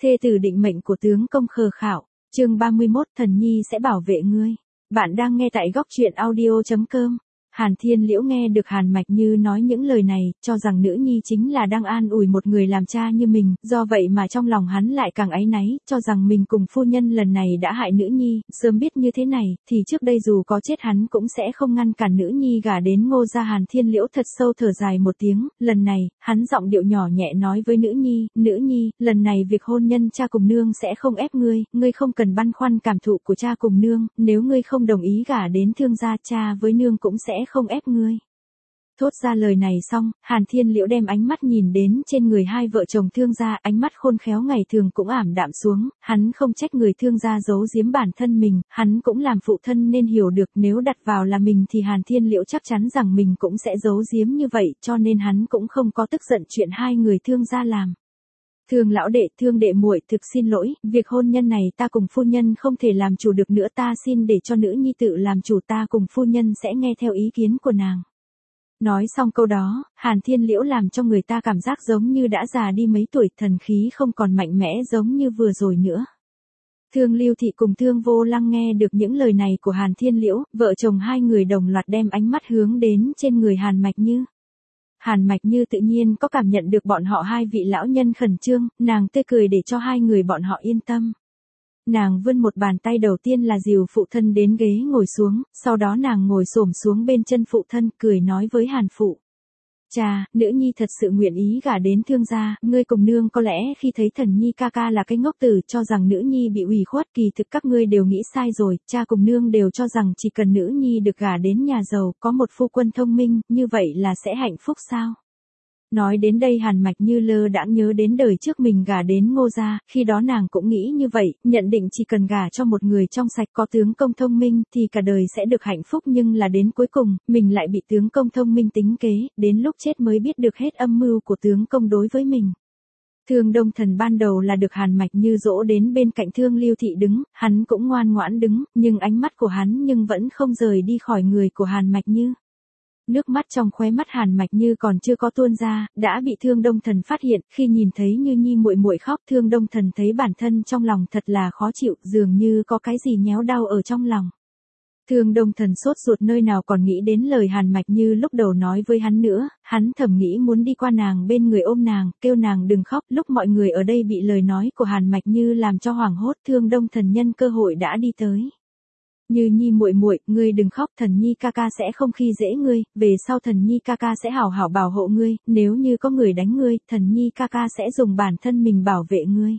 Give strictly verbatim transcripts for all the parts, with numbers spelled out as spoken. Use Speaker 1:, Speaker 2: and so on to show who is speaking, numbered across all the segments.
Speaker 1: Thê tử định mệnh của tướng công khờ khạo, chương ba mươi mốt, thần nhi sẽ bảo vệ ngươi. Bạn đang nghe tại góc truyện audio chấm com. Hàn Thiên Liễu nghe được Hàn Mạch Như nói những lời này, cho rằng nữ nhi chính là đang an ủi một người làm cha như mình, do vậy mà trong lòng hắn lại càng áy náy, cho rằng mình cùng phu nhân lần này đã hại nữ nhi, sớm biết như thế này, thì trước đây dù có chết hắn cũng sẽ không ngăn cản nữ nhi gả đến Ngô gia. Hàn Thiên Liễu thật sâu thở dài một tiếng, lần này, hắn giọng điệu nhỏ nhẹ nói với nữ nhi, nữ nhi, lần này việc hôn nhân cha cùng nương sẽ không ép ngươi, ngươi không cần băn khoăn cảm thụ của cha cùng nương, nếu ngươi không đồng ý gả đến Thương gia, cha với nương cũng sẽ không ép ngươi. Thốt ra lời này xong, Hàn Thiên Liễu đem ánh mắt nhìn đến trên người hai vợ chồng Thương gia, ánh mắt khôn khéo ngày thường cũng ảm đạm xuống, hắn không trách người Thương gia giấu giếm bản thân mình, hắn cũng làm phụ thân nên hiểu được nếu đặt vào là mình thì Hàn Thiên Liễu chắc chắn rằng mình cũng sẽ giấu giếm như vậy, cho nên hắn cũng không có tức giận chuyện hai người Thương gia làm. Thương lão đệ, Thương đệ muội, thực xin lỗi, việc hôn nhân này ta cùng phu nhân không thể làm chủ được nữa, ta xin để cho nữ nhi tự làm chủ, ta cùng phu nhân sẽ nghe theo ý kiến của nàng. Nói xong câu đó, Hàn Thiên Liễu làm cho người ta cảm giác giống như đã già đi mấy tuổi, thần khí không còn mạnh mẽ giống như vừa rồi nữa. Thương Lưu Thị cùng Thương Vô Lăng nghe được những lời này của Hàn Thiên Liễu, vợ chồng hai người đồng loạt đem ánh mắt hướng đến trên người Hàn Mạch Như. Hàn Mạch Như tự nhiên có cảm nhận được bọn họ hai vị lão nhân khẩn trương, nàng tươi cười để cho hai người bọn họ yên tâm. Nàng vươn một bàn tay đầu tiên là dìu phụ thân đến ghế ngồi xuống, sau đó nàng ngồi xổm xuống bên chân phụ thân, cười nói với Hàn phụ. Cha, nữ nhi thật sự nguyện ý gả đến Thương gia, ngươi cùng nương có lẽ khi thấy thần nhi ca ca là cái ngốc tử cho rằng nữ nhi bị ủy khuất, kỳ thực các ngươi đều nghĩ sai rồi, cha cùng nương đều cho rằng chỉ cần nữ nhi được gả đến nhà giàu, có một phu quân thông minh, như vậy là sẽ hạnh phúc sao? Nói đến đây Hàn Mạch Như lơ đãng nhớ đến đời trước mình gả đến Ngô gia, khi đó nàng cũng nghĩ như vậy, nhận định chỉ cần gả cho một người trong sạch có tướng công thông minh thì cả đời sẽ được hạnh phúc, nhưng là đến cuối cùng, mình lại bị tướng công thông minh tính kế, đến lúc chết mới biết được hết âm mưu của tướng công đối với mình. Thương Đông Thần ban đầu là được Hàn Mạch Như dỗ đến bên cạnh Thương Lưu Thị đứng, hắn cũng ngoan ngoãn đứng, nhưng ánh mắt của hắn nhưng vẫn không rời đi khỏi người của Hàn Mạch Như. Nước mắt trong khóe mắt Hàn Mạch Như còn chưa có tuôn ra, đã bị Thương Đông Thần phát hiện, khi nhìn thấy Như Nhi muội muội khóc, Thương Đông Thần thấy bản thân trong lòng thật là khó chịu, dường như có cái gì nhéo đau ở trong lòng. Thương Đông Thần sốt ruột nơi nào còn nghĩ đến lời Hàn Mạch Như lúc đầu nói với hắn nữa, hắn thầm nghĩ muốn đi qua nàng bên người ôm nàng, kêu nàng đừng khóc, lúc mọi người ở đây bị lời nói của Hàn Mạch Như làm cho hoảng hốt, Thương Đông Thần nhân cơ hội đã đi tới. Như Nhi muội muội, ngươi đừng khóc, thần nhi ca ca sẽ không khi dễ ngươi, về sau thần nhi ca ca sẽ hảo hảo bảo hộ ngươi, nếu như có người đánh ngươi, thần nhi ca ca sẽ dùng bản thân mình bảo vệ ngươi.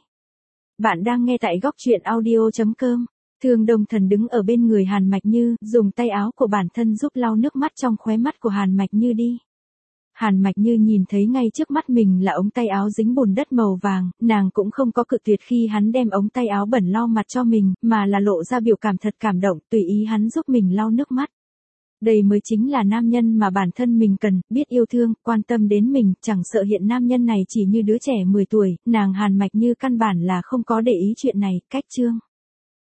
Speaker 1: Bạn đang nghe tại góc truyện audio chấm com. Thương Đông Thần đứng ở bên người Hàn Mạch Như, dùng tay áo của bản thân giúp lau nước mắt trong khóe mắt của Hàn Mạch Như đi. Hàn Mạch Như nhìn thấy ngay trước mắt mình là ống tay áo dính bùn đất màu vàng, nàng cũng không có cự tuyệt khi hắn đem ống tay áo bẩn lau mặt cho mình, mà là lộ ra biểu cảm thật cảm động, tùy ý hắn giúp mình lau nước mắt. Đây mới chính là nam nhân mà bản thân mình cần, biết yêu thương, quan tâm đến mình, chẳng sợ hiện nam nhân này chỉ như đứa trẻ mười tuổi, nàng Hàn Mạch Như căn bản là không có để ý chuyện này, cách chương.